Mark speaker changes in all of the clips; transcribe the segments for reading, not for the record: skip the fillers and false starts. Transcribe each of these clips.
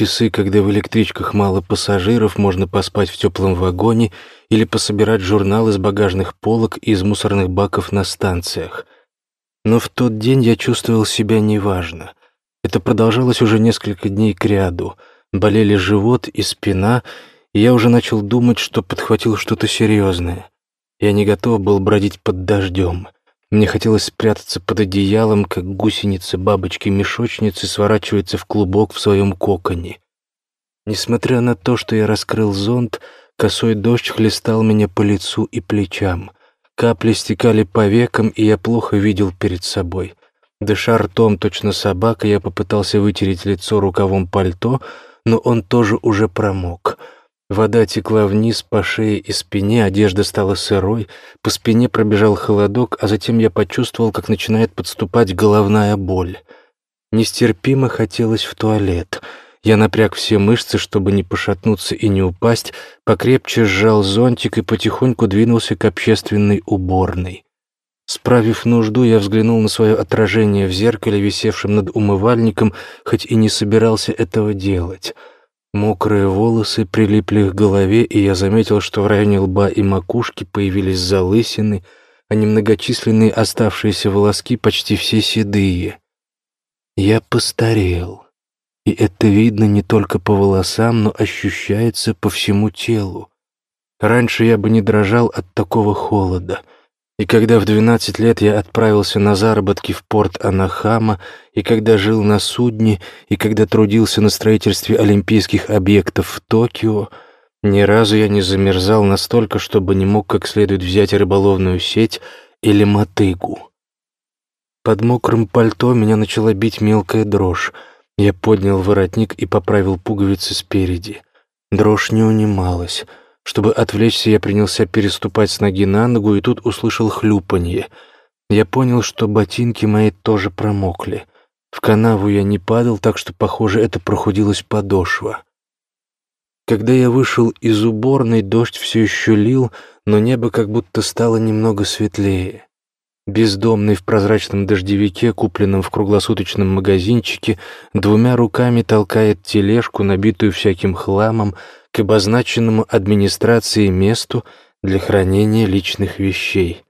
Speaker 1: часы, когда в электричках мало пассажиров, можно поспать в теплом вагоне или пособирать журналы с багажных полок и из мусорных баков на станциях. Но в тот день я чувствовал себя неважно. Это продолжалось уже несколько дней кряду. Болели живот и спина, и я уже начал думать, что подхватил что-то серьезное. Я не готов был бродить под дождем. Мне хотелось спрятаться под одеялом, как гусеница бабочки-мешочницы сворачивается в клубок в своем коконе. Несмотря на то, что я раскрыл зонт, косой дождь хлестал меня по лицу и плечам. Капли стекали по векам, и я плохо видел перед собой. Дыша ртом, точно собака, я попытался вытереть лицо рукавом пальто, но он тоже уже промок. Вода текла вниз по шее и спине, одежда стала сырой, по спине пробежал холодок, а затем я почувствовал, как начинает подступать головная боль. Нестерпимо хотелось в туалет. Я напряг все мышцы, чтобы не пошатнуться и не упасть, покрепче сжал зонтик и потихоньку двинулся к общественной уборной. Справив нужду, я взглянул на свое отражение в зеркале, висевшем над умывальником, хоть и не собирался этого делать. Мокрые волосы прилипли к голове, и я заметил, что в районе лба и макушки появились залысины, а немногочисленные оставшиеся волоски почти все седые. Я постарел, и это видно не только по волосам, но ощущается по всему телу. Раньше я бы не дрожал от такого холода. И когда в 12 лет я отправился на заработки в порт Анахама, и когда жил на судне, и когда трудился на строительстве олимпийских объектов в Токио, ни разу я не замерзал настолько, чтобы не мог как следует взять рыболовную сеть или мотыгу. Под мокрым пальто меня начала бить мелкая дрожь. Я поднял воротник и поправил пуговицы спереди. Дрожь не унималась. Чтобы отвлечься, я принялся переступать с ноги на ногу, и тут услышал хлюпанье. Я понял, что ботинки мои тоже промокли. В канаву я не падал, так что, похоже, это прохудилась подошва. Когда я вышел из уборной, дождь все еще лил, но небо как будто стало немного светлее. Бездомный в прозрачном дождевике, купленном в круглосуточном магазинчике, двумя руками толкает тележку, набитую всяким хламом, к обозначенному администрацией месту для хранения личных вещей.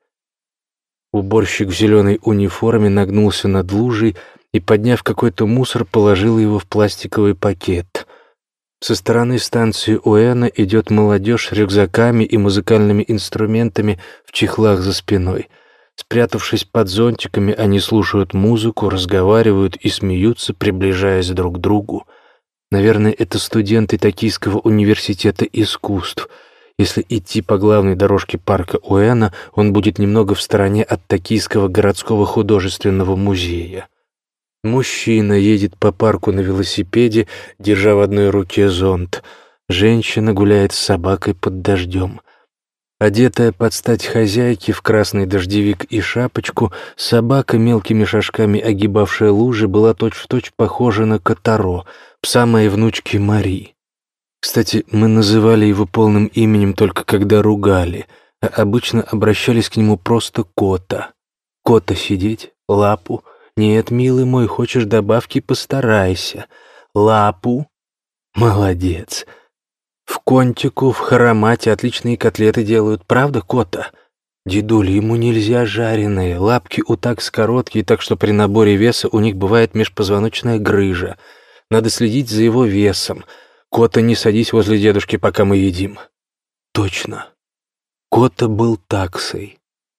Speaker 1: Уборщик в зеленой униформе нагнулся над лужей и, подняв какой-то мусор, положил его в пластиковый пакет. Со стороны станции Уэна идет молодежь с рюкзаками и музыкальными инструментами в чехлах за спиной. Спрятавшись под зонтиками, они слушают музыку, разговаривают и смеются, приближаясь друг к другу. Наверное, это студенты Токийского университета искусств. Если идти по главной дорожке парка Уэна, он будет немного в стороне от Токийского городского художественного музея. Мужчина едет по парку на велосипеде, держа в одной руке зонт. Женщина гуляет с собакой под дождем. Одетая под стать хозяйке в красный дождевик и шапочку, собака, мелкими шажками огибавшая лужи, была точь-в-точь похожа на Котаро, пса моей внучки Мари. Кстати, мы называли его полным именем только когда ругали, а обычно обращались к нему просто Кота. «Кота сидеть? Лапу? Нет, милый мой, хочешь добавки, постарайся. Лапу? Молодец. В Контику, в Харамате отличные котлеты делают, правда, Кота? Дедуль, ему нельзя жареные, лапки у такс короткие, так что при наборе веса у них бывает межпозвоночная грыжа. Надо следить за его весом. Кота, не садись возле дедушки, пока мы едим». Точно. Кота был таксой.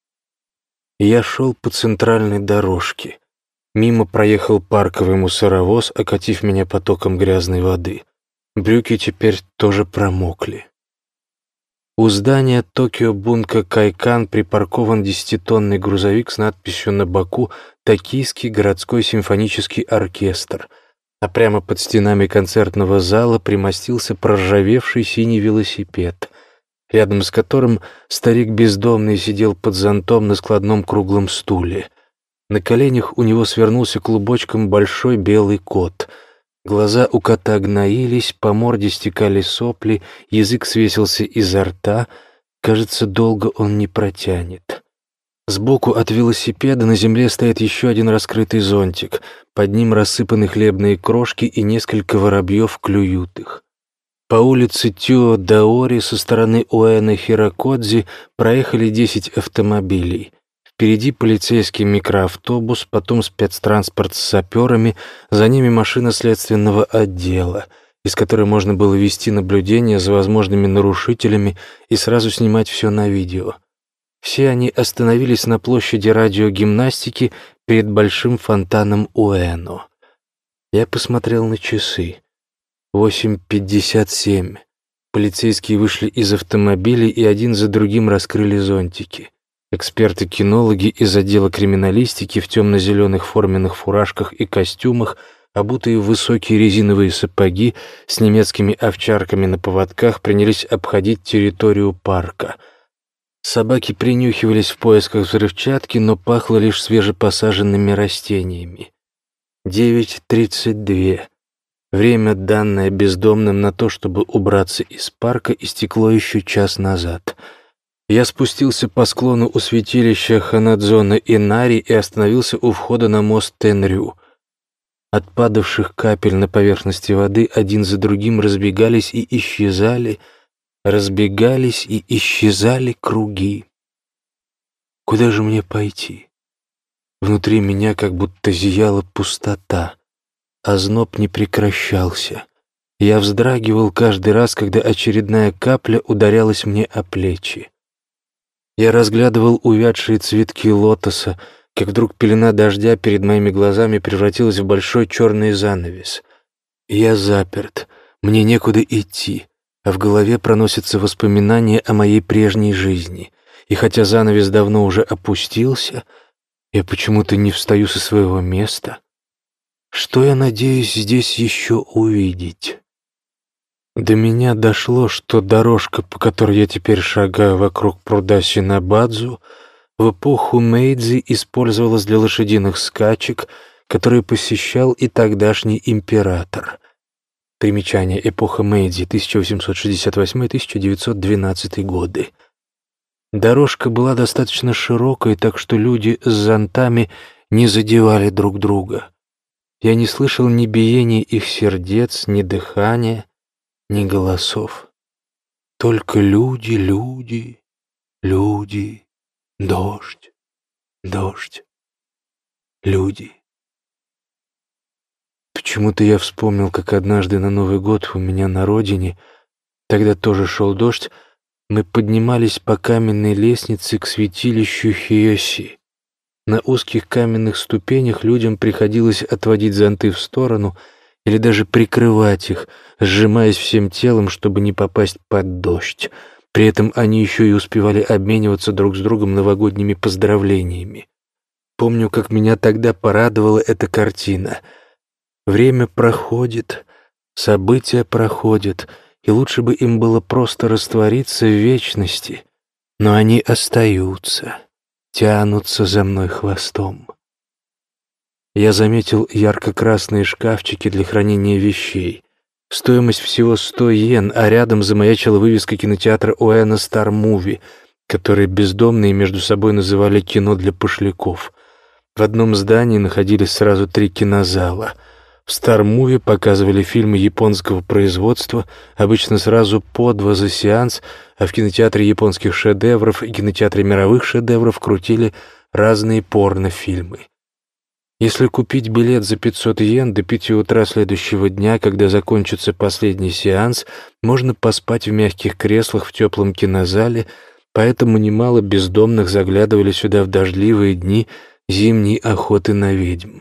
Speaker 1: Я шел по центральной дорожке. Мимо проехал парковый мусоровоз, окатив меня потоком грязной воды. Брюки теперь тоже промокли. У здания Токио Бунка Кайкан припаркован 10-тонный грузовик с надписью на боку «Токийский городской симфонический оркестр», а прямо под стенами концертного зала примостился проржавевший синий велосипед, рядом с которым старик бездомный сидел под зонтом на складном круглом стуле. На коленях у него свернулся клубочком большой белый кот. Глаза у кота гноились, по морде стекали сопли, язык свесился изо рта. Кажется, долго он не протянет. Сбоку от велосипеда на земле стоит еще один раскрытый зонтик. Под ним рассыпаны хлебные крошки, и несколько воробьев клюют их. По улице Тюо-Даори со стороны Уэна-Хирокодзи проехали 10 автомобилей. Впереди полицейский микроавтобус, потом спецтранспорт с саперами, за ними машина следственного отдела, из которой можно было вести наблюдение за возможными нарушителями и сразу снимать все на видео. Все они остановились на площади радиогимнастики перед большим фонтаном Уэно. Я посмотрел на часы. 8:57. Полицейские вышли из автомобилей и один за другим раскрыли зонтики. Эксперты-кинологи из отдела криминалистики в темно-зеленых форменных фуражках и костюмах, обутые в высокие резиновые сапоги с немецкими овчарками на поводках, принялись обходить территорию парка. Собаки принюхивались в поисках взрывчатки, но пахло лишь свежепосаженными растениями. 9:32. Время, данное бездомным на то, чтобы убраться из парка, истекло еще час назад. Я спустился по склону у святилища Ханадзона Инари и остановился у входа на мост Тенрю. От падавших капель на поверхности воды один за другим разбегались и исчезали круги. Куда же мне пойти? Внутри меня как будто зияла пустота. Озноб не прекращался. Я вздрагивал каждый раз, когда очередная капля ударялась мне о плечи. Я разглядывал увядшие цветки лотоса, как вдруг пелена дождя перед моими глазами превратилась в большой черный занавес. Я заперт, мне некуда идти, а в голове проносятся воспоминания о моей прежней жизни. И хотя занавес давно уже опустился, я почему-то не встаю со своего места. Что я надеюсь здесь еще увидеть? До меня дошло, что дорожка, по которой я теперь шагаю вокруг пруда Синабадзу, в эпоху Мэйдзи использовалась для лошадиных скачек, которые посещал и тогдашний император. Примечание: эпоха Мэйдзи, 1868-1912 годы. Дорожка была достаточно широкой, так что люди с зонтами не задевали друг друга. Я не слышал ни биения их сердец, ни дыхания, ни голосов. Только люди, люди, люди, дождь, дождь, люди. Почему-то я вспомнил, как однажды на Новый год у меня на родине, тогда тоже шел дождь, мы поднимались по каменной лестнице к святилищу Хиёси. На узких каменных ступенях людям приходилось отводить зонты в сторону или даже прикрывать их, сжимаясь всем телом, чтобы не попасть под дождь. При этом они еще и успевали обмениваться друг с другом новогодними поздравлениями. Помню, как меня тогда порадовала эта картина. Время проходит, события проходят, и лучше бы им было просто раствориться в вечности, но они остаются, тянутся за мной хвостом. Я заметил ярко-красные шкафчики для хранения вещей. Стоимость всего 100 йен, а рядом замаячила вывеска кинотеатра Уэна Стар Муви, который бездомные между собой называли «кино для пошляков». В одном здании находились сразу 3 кинозала. В Стар Муви показывали фильмы японского производства, обычно сразу по 2 за сеанс, а в кинотеатре японских шедевров и кинотеатре мировых шедевров крутили разные порнофильмы. Если купить билет за 500 йен до 5 утра следующего дня, когда закончится последний сеанс, можно поспать в мягких креслах в теплом кинозале, поэтому немало бездомных заглядывали сюда в дождливые дни зимней охоты на ведьм.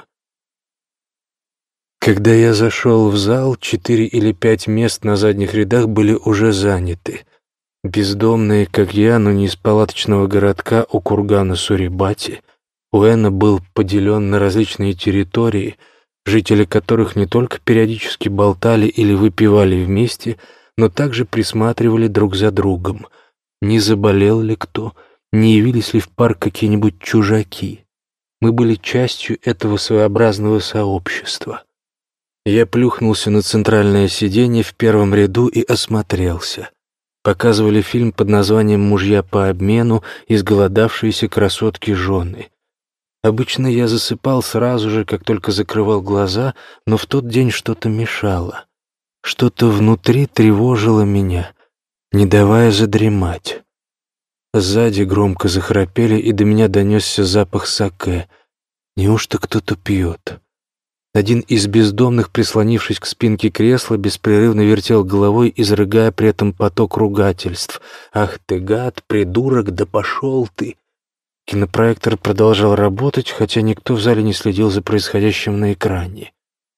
Speaker 1: Когда я зашел в зал, 4 или 5 мест на задних рядах были уже заняты. Бездомные, как я, но не из палаточного городка у кургана Сурибати, Уэна был поделен на различные территории, жители которых не только периодически болтали или выпивали вместе, но также присматривали друг за другом. Не заболел ли кто, не явились ли в парк какие-нибудь чужаки. Мы были частью этого своеобразного сообщества. Я плюхнулся на центральное сиденье в первом ряду и осмотрелся. Показывали фильм под названием «Мужья по обмену. Изголодавшиеся красотки-жены». Обычно я засыпал сразу же, как только закрывал глаза, но в тот день что-то мешало. Что-то внутри тревожило меня, не давая задремать. Сзади громко захрапели, и до меня донесся запах саке. Неужто кто-то пьет? Один из бездомных, прислонившись к спинке кресла, беспрерывно вертел головой, изрыгая при этом поток ругательств. «Ах ты, гад, придурок, да пошел ты!» Кинопроектор продолжал работать, хотя никто в зале не следил за происходящим на экране.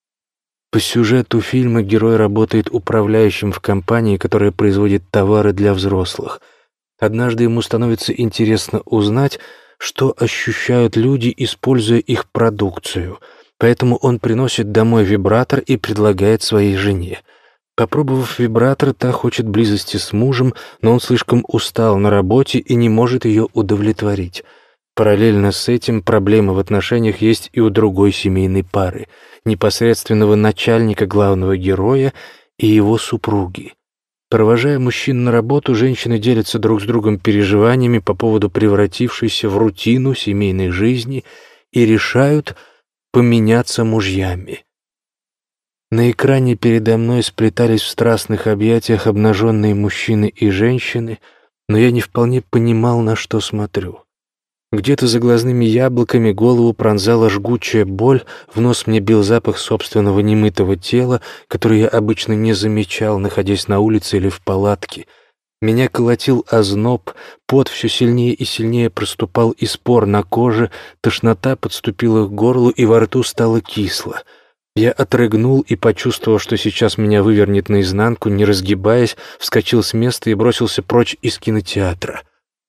Speaker 1: По сюжету фильма герой работает управляющим в компании, которая производит товары для взрослых. Однажды ему становится интересно узнать, что ощущают люди, используя их продукцию. Поэтому он приносит домой вибратор и предлагает своей жене. Попробовав вибратор, та хочет близости с мужем, но он слишком устал на работе и не может ее удовлетворить. Параллельно с этим проблемы в отношениях есть и у другой семейной пары, непосредственного начальника главного героя и его супруги. Провожая мужчин на работу, женщины делятся друг с другом переживаниями по поводу превратившейся в рутину семейной жизни и решают поменяться мужьями. На экране передо мной сплетались в страстных объятиях обнаженные мужчины и женщины, но я не вполне понимал, на что смотрю. Где-то за глазными яблоками голову пронзала жгучая боль, в нос мне бил запах собственного немытого тела, который я обычно не замечал, находясь на улице или в палатке. Меня колотил озноб, пот все сильнее и сильнее проступал из пор на коже, тошнота подступила к горлу и во рту стало кисло. Я отрыгнул и, почувствовав, что сейчас меня вывернет наизнанку, не разгибаясь, вскочил с места и бросился прочь из кинотеатра.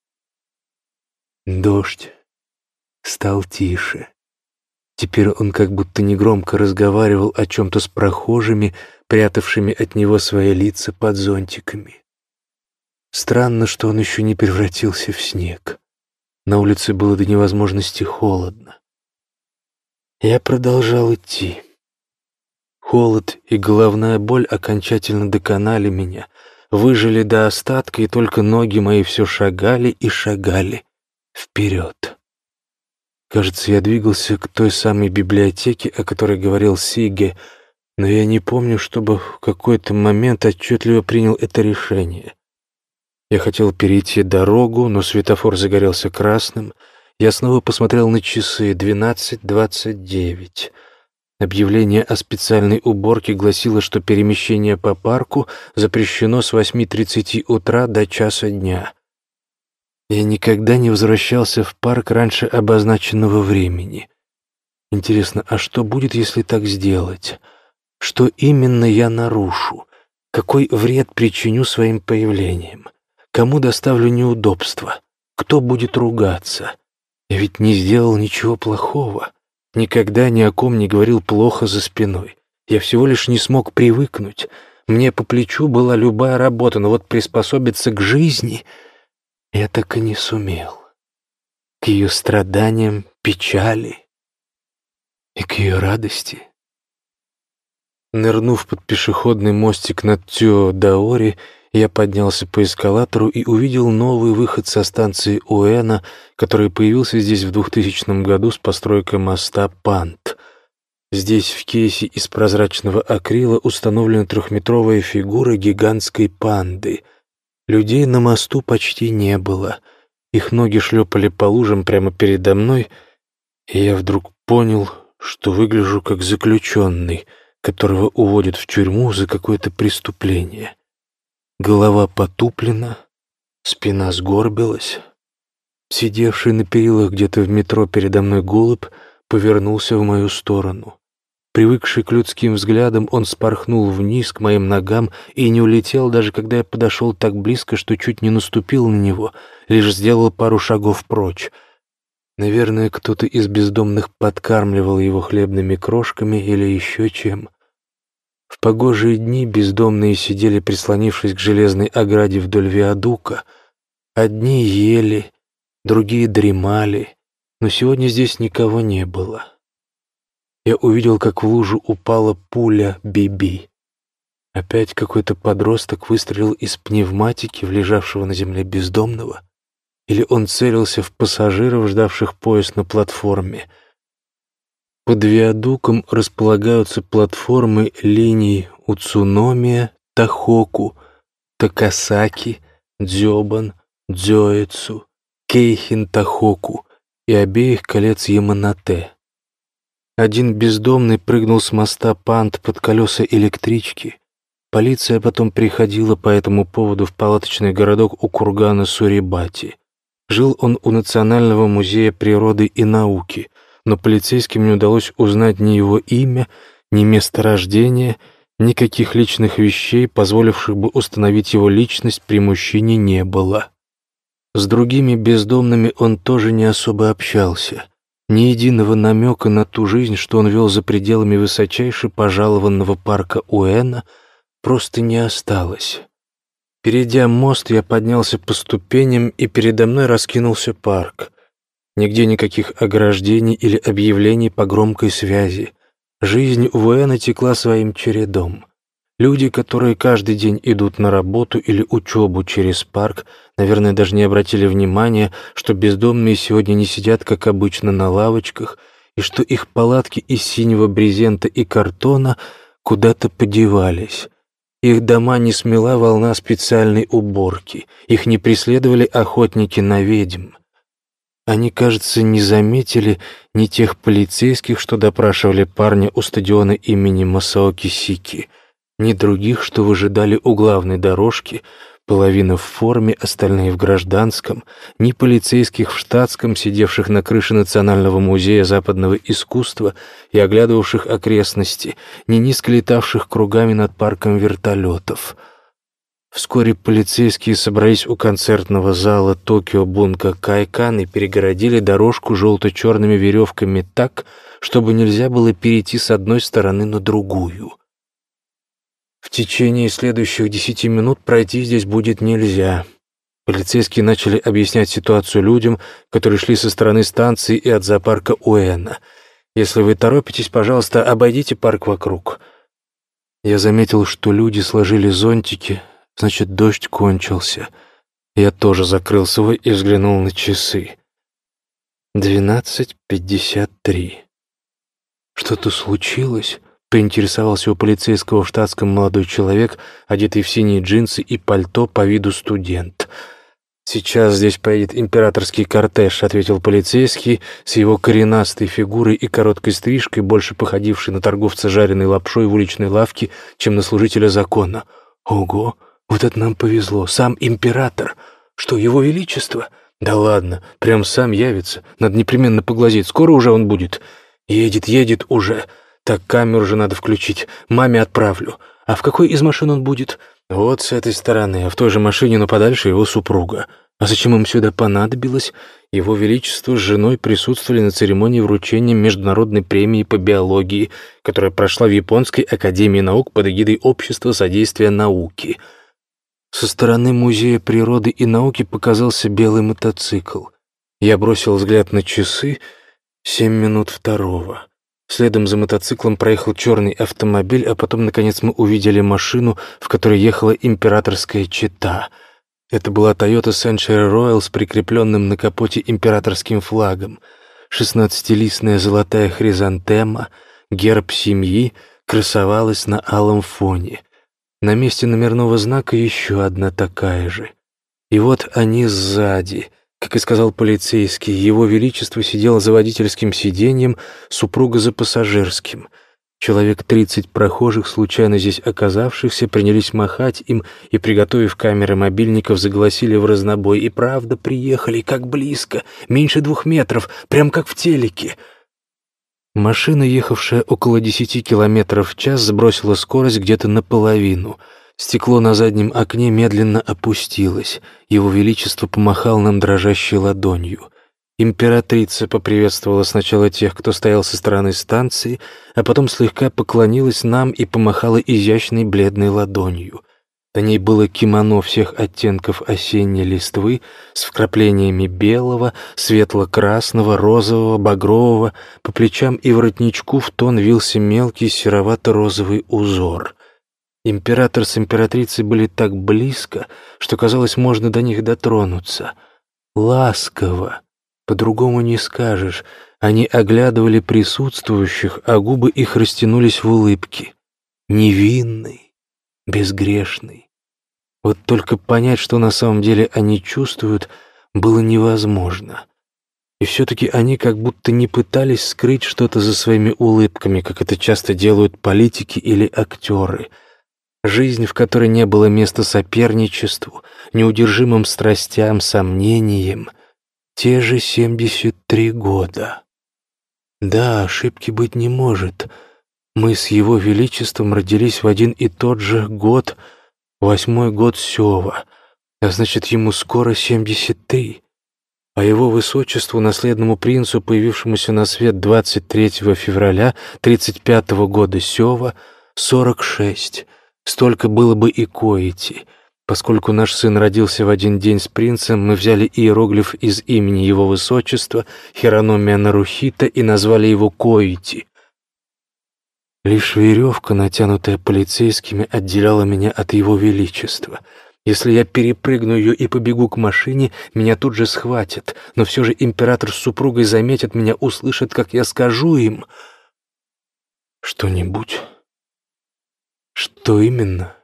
Speaker 1: Дождь стал тише. Теперь он как будто негромко разговаривал о чем-то с прохожими, прятавшими от него свои лица под зонтиками. Странно, что он еще не превратился в снег. На улице было до невозможности холодно. Я продолжал идти. Холод и головная боль окончательно доконали меня, выжили до остатка, и только ноги мои все шагали и шагали вперед. Кажется, я двигался к той самой библиотеке, о которой говорил Сиге, но я не помню, чтобы в какой-то момент отчетливо принял это решение. Я хотел перейти дорогу, но светофор загорелся красным. Я снова посмотрел на часы. 12:29. Объявление о специальной уборке гласило, что перемещение по парку запрещено с 8:30 утра до часа дня. Я никогда не возвращался в парк раньше обозначенного времени. Интересно, а что будет, если так сделать? Что именно я нарушу? Какой вред причиню своим появлением? Кому доставлю неудобства? Кто будет ругаться? Я ведь не сделал ничего плохого. Никогда ни о ком не говорил плохо за спиной. Я всего лишь не смог привыкнуть. Мне по плечу была любая работа, но вот приспособиться к жизни я так и не сумел. К ее страданиям, печали и к ее радости. Нырнув под пешеходный мостик над Тёдаори, я поднялся по эскалатору и увидел новый выход со станции Уэна, который появился здесь в 2000 году с постройкой моста Пант. Здесь в кейсе из прозрачного акрила установлена трехметровая фигура гигантской панды. Людей на мосту почти не было. Их ноги шлепали по лужам прямо передо мной, и я вдруг понял, что выгляжу как заключенный, которого уводят в тюрьму за какое-то преступление. Голова потуплена, спина сгорбилась. Сидевший на перилах где-то в метро передо мной голубь повернулся в мою сторону. Привыкший к людским взглядам, он спорхнул вниз к моим ногам и не улетел, даже когда я подошел так близко, что чуть не наступил на него, лишь сделал пару шагов прочь. Наверное, кто-то из бездомных подкармливал его хлебными крошками или еще чем. В погожие дни бездомные сидели, прислонившись к железной ограде вдоль виадука. Одни ели, другие дремали, но сегодня здесь никого не было. Я увидел, как в лужу упала пуля Биби. Опять какой-то подросток выстрелил из пневматики в лежавшего на земле бездомного? Или он целился в пассажиров, ждавших поезд на платформе? Под виадуком располагаются платформы линий Уцуномия, Тохоку, Такасаки, Дзёбан, Дзёэцу, Кейхин-Тохоку и обеих колец Яманате. Один бездомный прыгнул с моста Пант под колеса электрички. Полиция потом приходила по этому поводу в палаточный городок у кургана Сурибати. Жил он у Национального музея природы и науки, но полицейским не удалось узнать ни его имя, ни место рождения, никаких личных вещей, позволивших бы установить его личность, при мужчине не было. С другими бездомными он тоже не особо общался. Ни единого намека на ту жизнь, что он вел за пределами высочайше пожалованного парка Уэна, просто не осталось. Перейдя мост, я поднялся по ступеням, и передо мной раскинулся парк. Нигде никаких ограждений или объявлений по громкой связи. Жизнь в Уэна текла своим чередом. Люди, которые каждый день идут на работу или учебу через парк, наверное, даже не обратили внимания, что бездомные сегодня не сидят, как обычно, на лавочках, и что их палатки из синего брезента и картона куда-то подевались. Их дома не смела волна специальной уборки, их не преследовали охотники на ведьм. Они, кажется, не заметили ни тех полицейских, что допрашивали парня у стадиона имени Масаоки Сики, ни других, что выжидали у главной дорожки, половина в форме, остальные в гражданском, ни полицейских в штатском, сидевших на крыше Национального музея западного искусства и оглядывавших окрестности, ни низко летавших кругами над парком вертолетов. Вскоре полицейские собрались у концертного зала Токио Бунка Кайкан и перегородили дорожку желто-черными веревками так, чтобы нельзя было перейти с одной стороны на другую. В течение следующих 10 минут пройти здесь будет нельзя. Полицейские начали объяснять ситуацию людям, которые шли со стороны станции и от зоопарка Уэна. «Если вы торопитесь, пожалуйста, обойдите парк вокруг». Я заметил, что люди сложили зонтики, значит, дождь кончился. Я тоже закрыл свой и взглянул на часы. 12:53. Что-то случилось? Поинтересовался у полицейского в штатском молодой человек, одетый в синие джинсы и пальто, по виду студент. «Сейчас здесь поедет императорский кортеж», — ответил полицейский, с его коренастой фигурой и короткой стрижкой, больше походивший на торговца жареной лапшой в уличной лавке, чем на служителя закона. «Ого, вот это нам повезло! Сам император! Что, его величество? Да ладно, прям сам явится. Надо непременно поглазеть. Скоро уже он будет. Едет уже. Так, камеру же надо включить. Маме отправлю. А в какой из машин он будет? Вот с этой стороны, а в той же машине, но подальше его супруга. А зачем им сюда понадобилось? Его Величество с женой присутствовали на церемонии вручения Международной премии по биологии, которая прошла в Японской академии наук под эгидой Общества содействия науке. Со стороны Музея природы и науки показался белый мотоцикл. Я бросил взгляд на часы. 7:02. Следом за мотоциклом проехал черный автомобиль, а потом, наконец, мы увидели машину, в которой ехала императорская чета. Это была Toyota Century Royal с прикрепленным на капоте императорским флагом. 16-листная золотая хризантема, герб семьи, красовалась на алом фоне. На месте номерного знака еще одна такая же. И вот они сзади. Как и сказал полицейский, его величество сидел за водительским сиденьем, супруга за пассажирским. Человек 30 прохожих, случайно здесь оказавшихся, принялись махать им и, приготовив камеры мобильников, загласили в разнобой. И правда, приехали, как близко, меньше 2 метров, прям как в телеке. Машина, ехавшая около 10 километров в час, сбросила скорость где-то наполовину. Стекло на заднем окне медленно опустилось. Его Величество помахал нам дрожащей ладонью. Императрица поприветствовала сначала тех, кто стоял со стороны станции, а потом слегка поклонилась нам и помахала изящной бледной ладонью. На ней было кимоно всех оттенков осенней листвы с вкраплениями белого, светло-красного, розового, багрового. По плечам и воротничку в тон вился мелкий серовато-розовый узор. Император с императрицей были так близко, что, казалось, можно до них дотронуться. Ласково, по-другому не скажешь. Они оглядывали присутствующих, а губы их растянулись в улыбке. Невинный, безгрешный. Вот только понять, что на самом деле они чувствуют, было невозможно. И все-таки они как будто не пытались скрыть что-то за своими улыбками, как это часто делают политики или актеры. Жизнь, в которой не было места соперничеству, неудержимым страстям, сомнениям. Те же 73 года. Да, ошибки быть не может. Мы с Его Величеством родились в один и тот же год, 8-й год Сёва, а значит, ему скоро 73. А Его Высочеству, наследному принцу, появившемуся на свет 23 февраля 35-го года Сёва, 46. Столько было бы и Коити. Поскольку наш сын родился в один день с принцем, мы взяли иероглиф из имени Его Высочества, Хирономия Нарухита, и назвали его Коити. Лишь веревка, натянутая полицейскими, отделяла меня от Его Величества. Если я перепрыгну ее и побегу к машине, меня тут же схватят, но все же император с супругой заметят меня, услышат, как я скажу им что-нибудь. Что именно?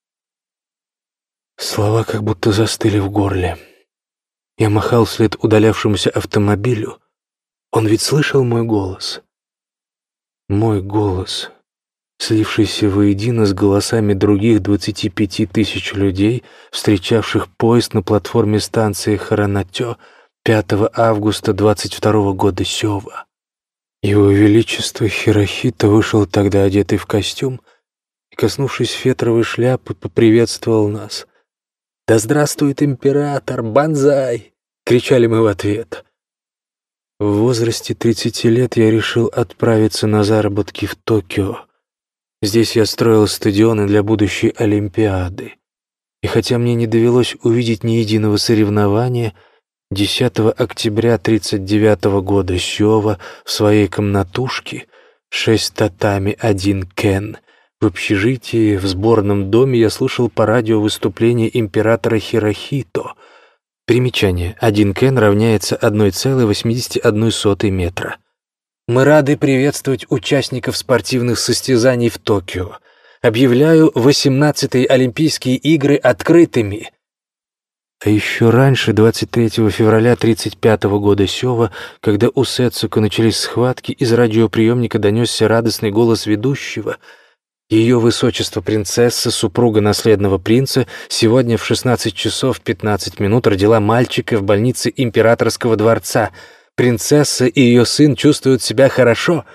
Speaker 1: Слова как будто застыли в горле. Я махал вслед удалявшемуся автомобилю. Он ведь слышал мой голос. Мой голос, слившийся воедино с голосами других 25 тысяч людей, встречавших поезд на платформе станции Харанатё 5 августа 22 года Сёва. Его Величество Хирохито вышел тогда одетый в костюм и, коснувшись фетровой шляпы, поприветствовал нас. «Да здравствует император! Банзай!» — кричали мы в ответ. В возрасте 30 лет я решил отправиться на заработки в Токио. Здесь я строил стадионы для будущей Олимпиады. И хотя мне не довелось увидеть ни единого соревнования, 10 октября 1939 года Сёва в своей комнатушке, 6 татами, 1 кен, в общежитии, в сборном доме я слушал по радио выступление императора Хирохито. Примечание. 1 кен равняется 1,81 метра. Мы рады приветствовать участников спортивных состязаний в Токио. Объявляю 18-е Олимпийские игры открытыми. А еще раньше, 23 февраля 1935 года Сёва, когда у Сэцуко начались схватки, из радиоприемника донесся радостный голос ведущего. Ее Высочество принцесса, супруга наследного принца, сегодня в 16 часов 15 минут родила мальчика в больнице Императорского дворца. Принцесса и ее сын чувствуют себя хорошо.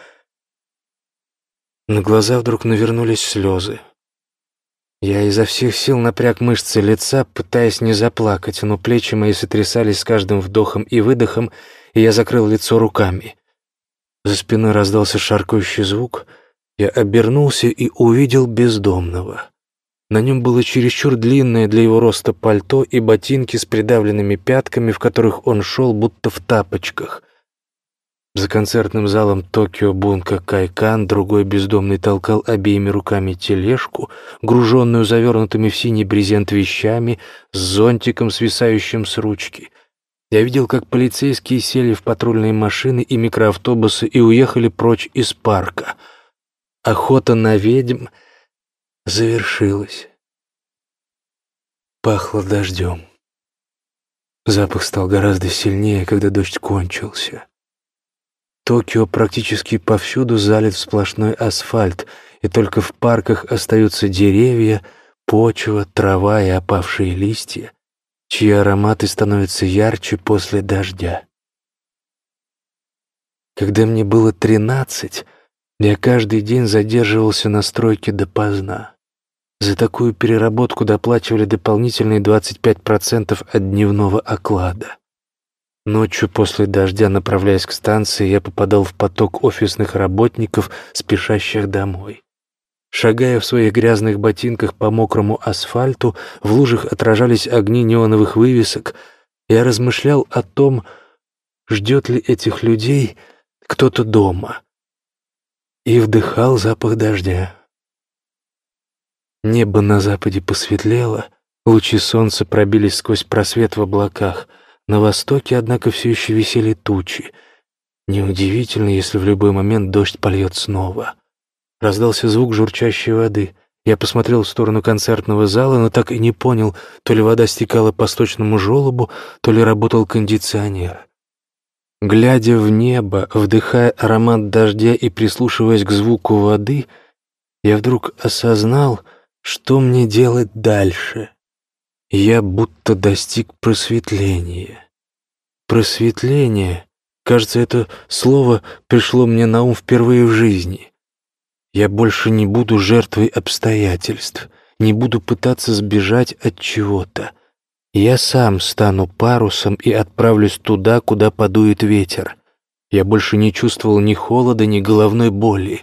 Speaker 1: На глаза вдруг навернулись слезы. Я изо всех сил напряг мышцы лица, пытаясь не заплакать, но плечи мои сотрясались с каждым вдохом и выдохом, и я закрыл лицо руками. За спиной раздался шаркающий звук. Я обернулся и увидел бездомного. На нем было чересчур длинное для его роста пальто и ботинки с придавленными пятками, в которых он шел, будто в тапочках. За концертным залом Токио Бунка Кайкан другой бездомный толкал обеими руками тележку, груженную завернутыми в синий брезент вещами, с зонтиком, свисающим с ручки. Я видел, как полицейские сели в патрульные машины и микроавтобусы и уехали прочь из парка. Охота на ведьм завершилась. Пахло дождем. Запах стал гораздо сильнее, когда дождь кончился. Токио практически повсюду залит в сплошной асфальт, и только в парках остаются деревья, почва, трава и опавшие листья, чьи ароматы становятся ярче после дождя. Когда мне было 13, я каждый день задерживался на стройке допоздна. За такую переработку доплачивали дополнительные 25% от дневного оклада. Ночью после дождя, направляясь к станции, я попадал в поток офисных работников, спешащих домой. Шагая в своих грязных ботинках по мокрому асфальту, в лужах отражались огни неоновых вывесок. Я размышлял о том, ждет ли этих людей кто-то дома, и вдыхал запах дождя. Небо на западе посветлело, лучи солнца пробились сквозь просвет в облаках. На востоке, однако, все еще висели тучи. Неудивительно, если в любой момент дождь польет снова. Раздался звук журчащей воды. Я посмотрел в сторону концертного зала, но так и не понял, то ли вода стекала по сточному желобу, то ли работал кондиционер. Глядя в небо, вдыхая аромат дождя и прислушиваясь к звуку воды, я вдруг осознал, что мне делать дальше. Я будто достиг просветления. Просветление, кажется, это слово пришло мне на ум впервые в жизни. Я больше не буду жертвой обстоятельств, не буду пытаться сбежать от чего-то. Я сам стану парусом и отправлюсь туда, куда подует ветер. Я больше не чувствовал ни холода, ни головной боли.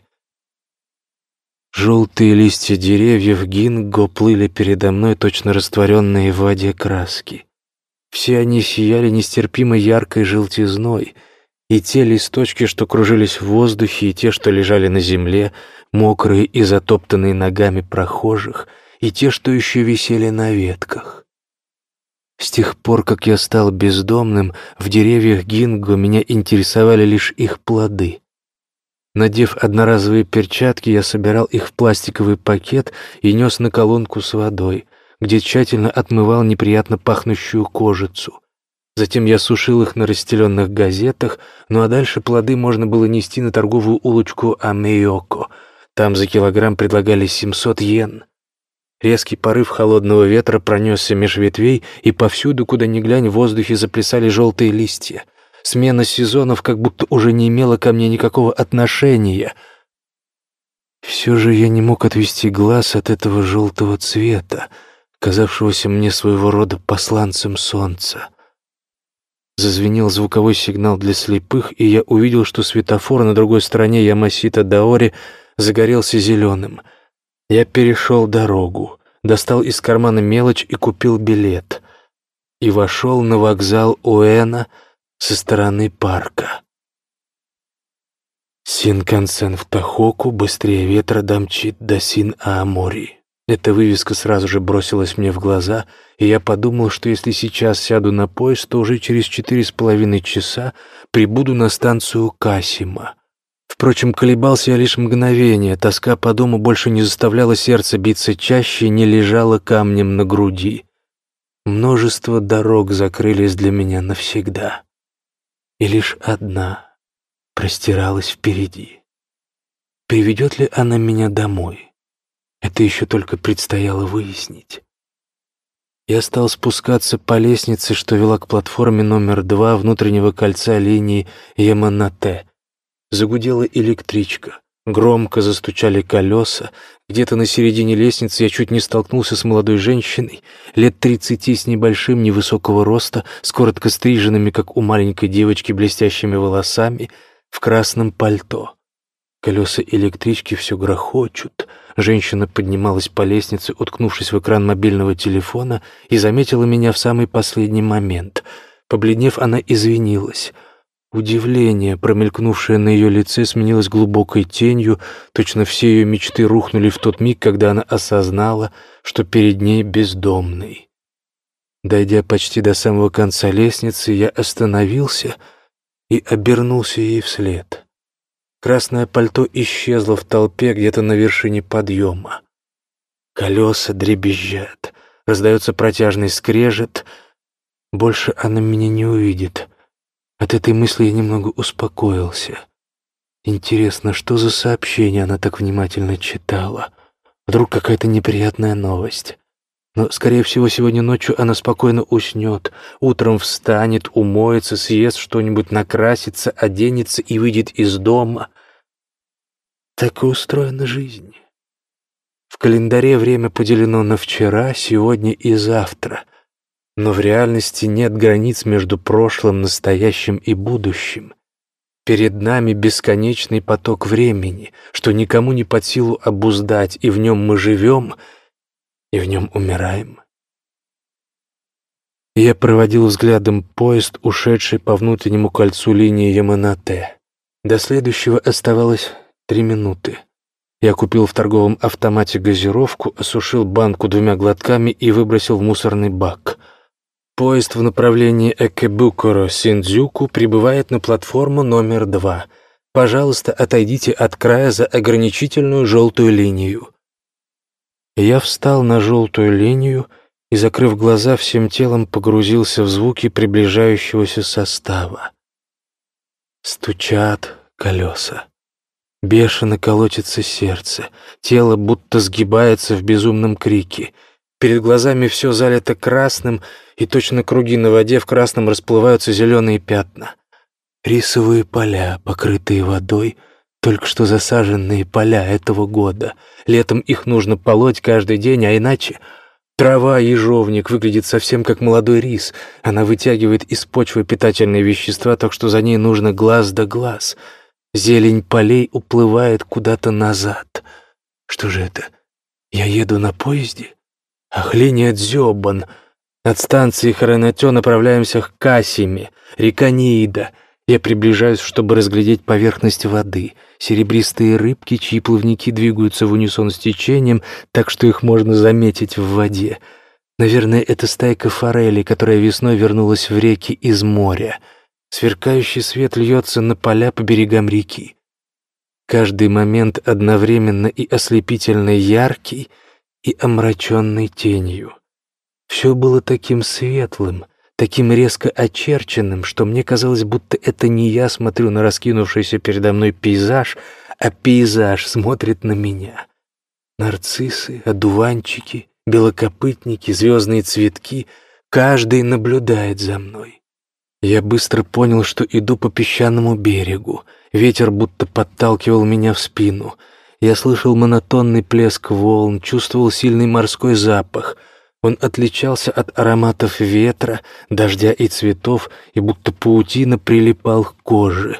Speaker 1: Желтые листья деревьев гинго плыли передо мной, точно растворенные в воде краски. Все они сияли нестерпимо яркой желтизной, и те листочки, что кружились в воздухе, и те, что лежали на земле, мокрые и затоптанные ногами прохожих, и те, что еще висели на ветках. С тех пор, как я стал бездомным, в деревьях гинго меня интересовали лишь их плоды. Надев одноразовые перчатки, я собирал их в пластиковый пакет и нес на колонку с водой, где тщательно отмывал неприятно пахнущую кожицу. Затем я сушил их на расстеленных газетах, ну а дальше плоды можно было нести на торговую улочку Амейоко. Там за килограмм предлагали 700 йен. Резкий порыв холодного ветра пронесся меж ветвей, и повсюду, куда ни глянь, в воздухе заплясали желтые листья. Смена сезонов как будто уже не имела ко мне никакого отношения. Все же я не мог отвести глаз от этого желтого цвета, казавшегося мне своего рода посланцем солнца. Зазвенел звуковой сигнал для слепых, и я увидел, что светофор на другой стороне Ямасита-Даори загорелся зеленым. Я перешел дорогу, достал из кармана мелочь и купил билет. И вошел на вокзал Уэна со стороны парка. Синкансен в Тохоку быстрее ветра домчит до Син-Аамори. Эта вывеска сразу же бросилась мне в глаза, и я подумал, что если сейчас сяду на поезд, то уже через 4,5 часа прибуду на станцию Касима. Впрочем, колебался я лишь мгновение, тоска по дому больше не заставляла сердце биться чаще и не лежала камнем на груди. Множество дорог закрылись для меня навсегда, и лишь одна простиралась впереди. Приведет ли она меня домой? Это еще только предстояло выяснить. Я стал спускаться по лестнице, что вела к платформе номер 2 внутреннего кольца линии Яманате. Загудела электричка, громко застучали колеса. Где-то на середине лестницы я чуть не столкнулся с молодой женщиной, лет 30 с небольшим, невысокого роста, с коротко стриженными, как у маленькой девочки, блестящими волосами, в красном пальто. Колеса электрички все грохочут. Женщина поднималась по лестнице, уткнувшись в экран мобильного телефона, и заметила меня в самый последний момент. Побледнев, она извинилась. Удивление, промелькнувшее на ее лице, сменилось глубокой тенью, точно все ее мечты рухнули в тот миг, когда она осознала, что перед ней бездомный. Дойдя почти до самого конца лестницы, я остановился и обернулся ей вслед. Красное пальто исчезло в толпе где-то на вершине подъема. Колеса дребезжат, раздается протяжный скрежет. Больше она меня не увидит. От этой мысли я немного успокоился. Интересно, что за сообщение она так внимательно читала? Вдруг какая-то неприятная новость? Но, скорее всего, сегодня ночью она спокойно уснет, утром встанет, умоется, съест что-нибудь, накрасится, оденется и выйдет из дома. Так и устроена жизнь. В календаре время поделено на вчера, сегодня и завтра. Но в реальности нет границ между прошлым, настоящим и будущим. Перед нами бесконечный поток времени, что никому не под силу обуздать, и в нем мы живем, и в нем умираем. Я проводил взглядом поезд, ушедший по внутреннему кольцу линии Яманате. До следующего оставалось 3 минуты. Я купил в торговом автомате газировку, осушил банку 2 глотками и выбросил в мусорный бак. Поезд в направлении Экебукуро-Синдзюку прибывает на платформу номер 2. Пожалуйста, отойдите от края за ограничительную желтую линию. Я встал на желтую линию и, закрыв глаза, всем телом погрузился в звуки приближающегося состава. Стучат колеса. Бешено колотится сердце. Тело будто сгибается в безумном крике. Перед глазами все залито красным, и точно круги на воде в красном расплываются зеленые пятна. Рисовые поля, покрытые водой, только что засаженные поля этого года. Летом их нужно полоть каждый день, а иначе... Трава ежовник выглядит совсем как молодой рис. Она вытягивает из почвы питательные вещества, так что за ней нужно глаз да глаз. Зелень полей уплывает куда-то назад. Что же это? Я еду на поезде? Ах, линия Дзёбан. От станции Харанатё направляемся к Касиме, река Ниида. Я приближаюсь, чтобы разглядеть поверхность воды. Серебристые рыбки, чьи плавники двигаются в унисон с течением, так что их можно заметить в воде. Наверное, это стайка форелей, которая весной вернулась в реки из моря. Сверкающий свет льется на поля по берегам реки. Каждый момент одновременно и ослепительно яркий, и омраченный тенью. Все было таким светлым, таким резко очерченным, что мне казалось, будто это не я смотрю на раскинувшийся передо мной пейзаж, а пейзаж смотрит на меня. Нарциссы, одуванчики, белокопытники, звездные цветки — каждый наблюдает за мной. Я быстро понял, что иду по песчаному берегу. Ветер будто подталкивал меня в спину. Я слышал монотонный плеск волн, чувствовал сильный морской запах. Он отличался от ароматов ветра, дождя и цветов, и будто паутина прилипал к коже.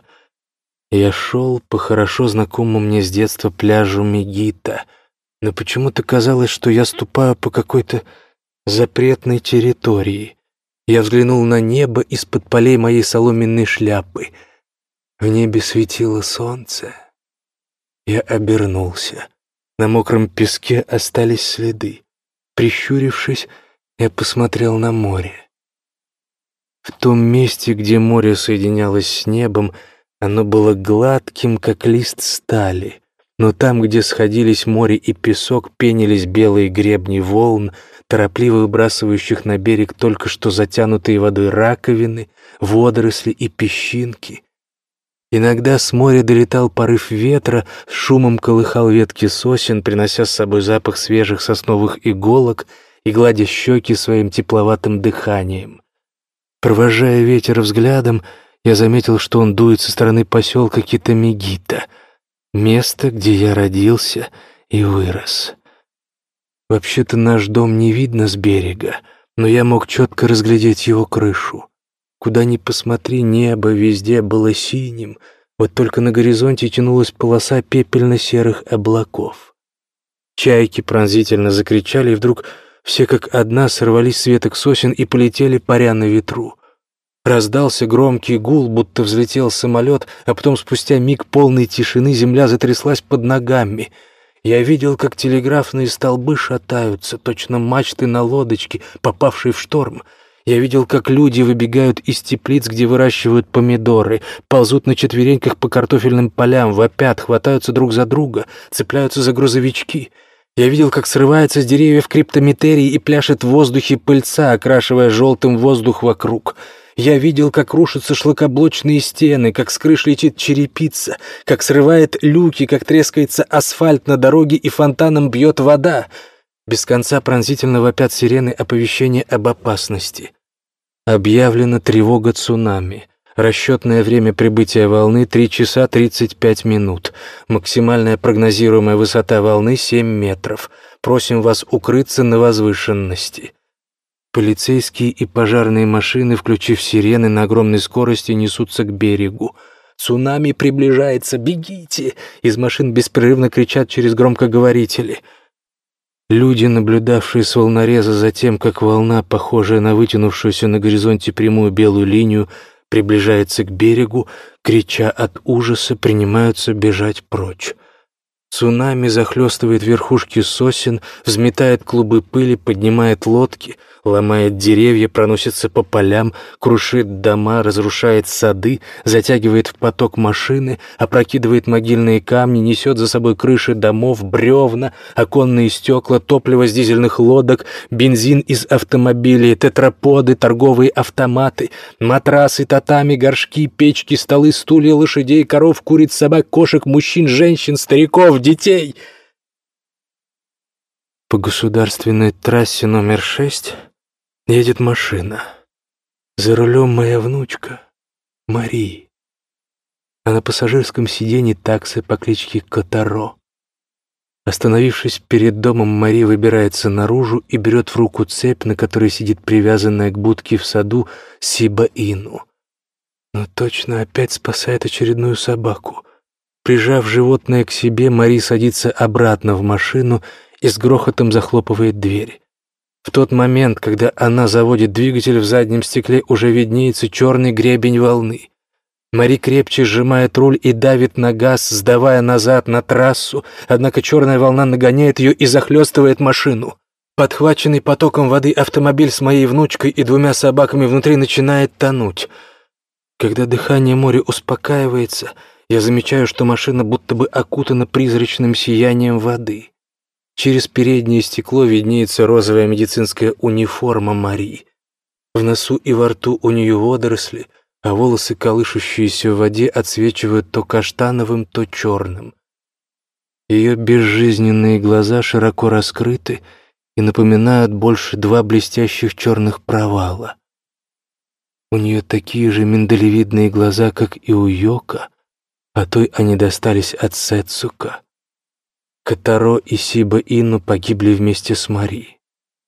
Speaker 1: Я шел по хорошо знакомому мне с детства пляжу Мегита, но почему-то казалось, что я ступаю по какой-то запретной территории. Я взглянул на небо из-под полей моей соломенной шляпы. В небе светило солнце. Я обернулся. На мокром песке остались следы. Прищурившись, я посмотрел на море. В том месте, где море соединялось с небом, оно было гладким, как лист стали, но там, где сходились море и песок, пенились белые гребни волн, торопливо выбрасывающих на берег только что затянутые водой раковины, водоросли и песчинки. Иногда с моря долетал порыв ветра, с шумом колыхал ветки сосен, принося с собой запах свежих сосновых иголок и гладя щеки своим тепловатым дыханием. Провожая ветер взглядом, я заметил, что он дует со стороны поселка Китамигита, место, где я родился и вырос. Вообще-то наш дом не видно с берега, но я мог четко разглядеть его крышу. Куда ни посмотри, небо везде было синим, вот только на горизонте тянулась полоса пепельно-серых облаков. Чайки пронзительно закричали, и вдруг все как одна сорвались с веток сосен и полетели, паря на ветру. Раздался громкий гул, будто взлетел самолет, а потом спустя миг полной тишины земля затряслась под ногами. Я видел, как телеграфные столбы шатаются, точно мачты на лодочке, попавшей в шторм. Я видел, как люди выбегают из теплиц, где выращивают помидоры, ползут на четвереньках по картофельным полям, вопят, хватаются друг за друга, цепляются за грузовички. Я видел, как срывается с деревьев криптометерий и пляшет в воздухе пыльца, окрашивая желтым воздух вокруг. Я видел, как рушатся шлакоблочные стены, как с крыш летит черепица, как срывает люки, как трескается асфальт на дороге и фонтаном бьет вода. Без конца пронзительно вопят сирены оповещения об опасности. Объявлена тревога цунами. Расчетное время прибытия волны — 3 часа 35 минут. Максимальная прогнозируемая высота волны — 7 метров. Просим вас укрыться на возвышенности. Полицейские и пожарные машины, включив сирены, на огромной скорости несутся к берегу. «Цунами приближается! Бегите!» Из машин беспрерывно кричат через громкоговорители. Люди, наблюдавшие с волнореза за тем, как волна, похожая на вытянувшуюся на горизонте прямую белую линию, приближается к берегу, крича от ужаса, принимаются бежать прочь. Цунами захлестывает верхушки сосен, взметает клубы пыли, поднимает лодки, ломает деревья, проносится по полям, крушит дома, разрушает сады, затягивает в поток машины, опрокидывает могильные камни, несет за собой крыши домов, бревна, оконные стекла, топливо с дизельных лодок, бензин из автомобилей, тетраподы, торговые автоматы, матрасы, татами, горшки, печки, столы, стулья, лошадей, коров, куриц, собак, кошек, мужчин, женщин, стариков, детей. По государственной трассе номер 6 едет машина. За рулем моя внучка, Мари. А на пассажирском сиденье таксы по кличке Котаро. Остановившись перед домом, Мари выбирается наружу и берет в руку цепь, на которой сидит привязанная к будке в саду Сиба-Ину. Но точно опять спасает очередную собаку. Прижав животное к себе, Мари садится обратно в машину и с грохотом захлопывает дверь. В тот момент, когда она заводит двигатель, в заднем стекле уже виднеется черный гребень волны. Мари крепче сжимает руль и давит на газ, сдавая назад на трассу, однако черная волна нагоняет ее и захлестывает машину. Подхваченный потоком воды автомобиль с моей внучкой и 2 собаками внутри начинает тонуть. Когда дыхание моря успокаивается, я замечаю, что машина будто бы окутана призрачным сиянием воды. Через переднее стекло виднеется розовая медицинская униформа Мари. В носу и во рту у нее водоросли, а волосы, колышущиеся в воде, отсвечивают то каштановым, то черным. Ее безжизненные глаза широко раскрыты и напоминают больше 2 блестящих черных провала. У нее такие же миндалевидные глаза, как и у Йоко, а той они достались от Сэцука. Котаро и Сиба-Ину погибли вместе с Мари.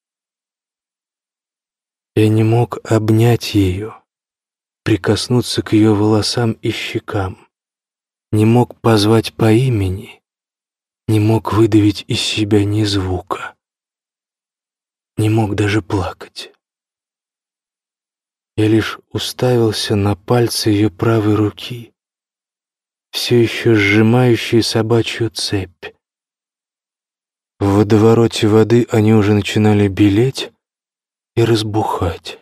Speaker 1: Я не мог обнять ее, прикоснуться к ее волосам и щекам, не мог позвать по имени, не мог выдавить из себя ни звука, не мог даже плакать. Я лишь уставился на пальцы ее правой руки, все еще сжимающие собачью цепь. В водовороте воды они уже начинали белеть и разбухать.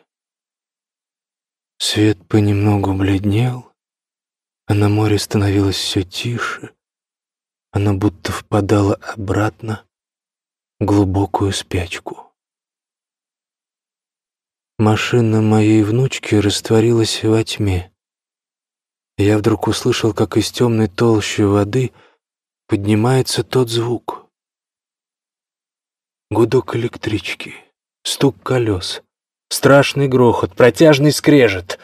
Speaker 1: Свет понемногу бледнел, а на море становилось все тише. Оно будто впадало обратно в глубокую спячку. Машина моей внучки растворилась во тьме. Я вдруг услышал, как из темной толщи воды поднимается тот звук. Гудок электрички, стук колес, страшный грохот, протяжный скрежет.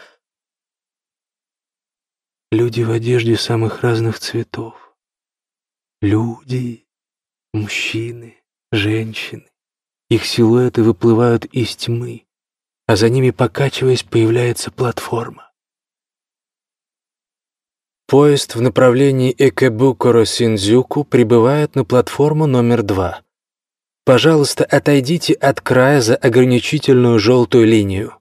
Speaker 1: Люди в одежде самых разных цветов. Люди, мужчины, женщины. Их силуэты выплывают из тьмы, а за ними, покачиваясь, появляется платформа. Поезд в направлении Экэбукуро-Синдзюку прибывает на платформу номер 2. Пожалуйста, отойдите от края за ограничительную желтую линию.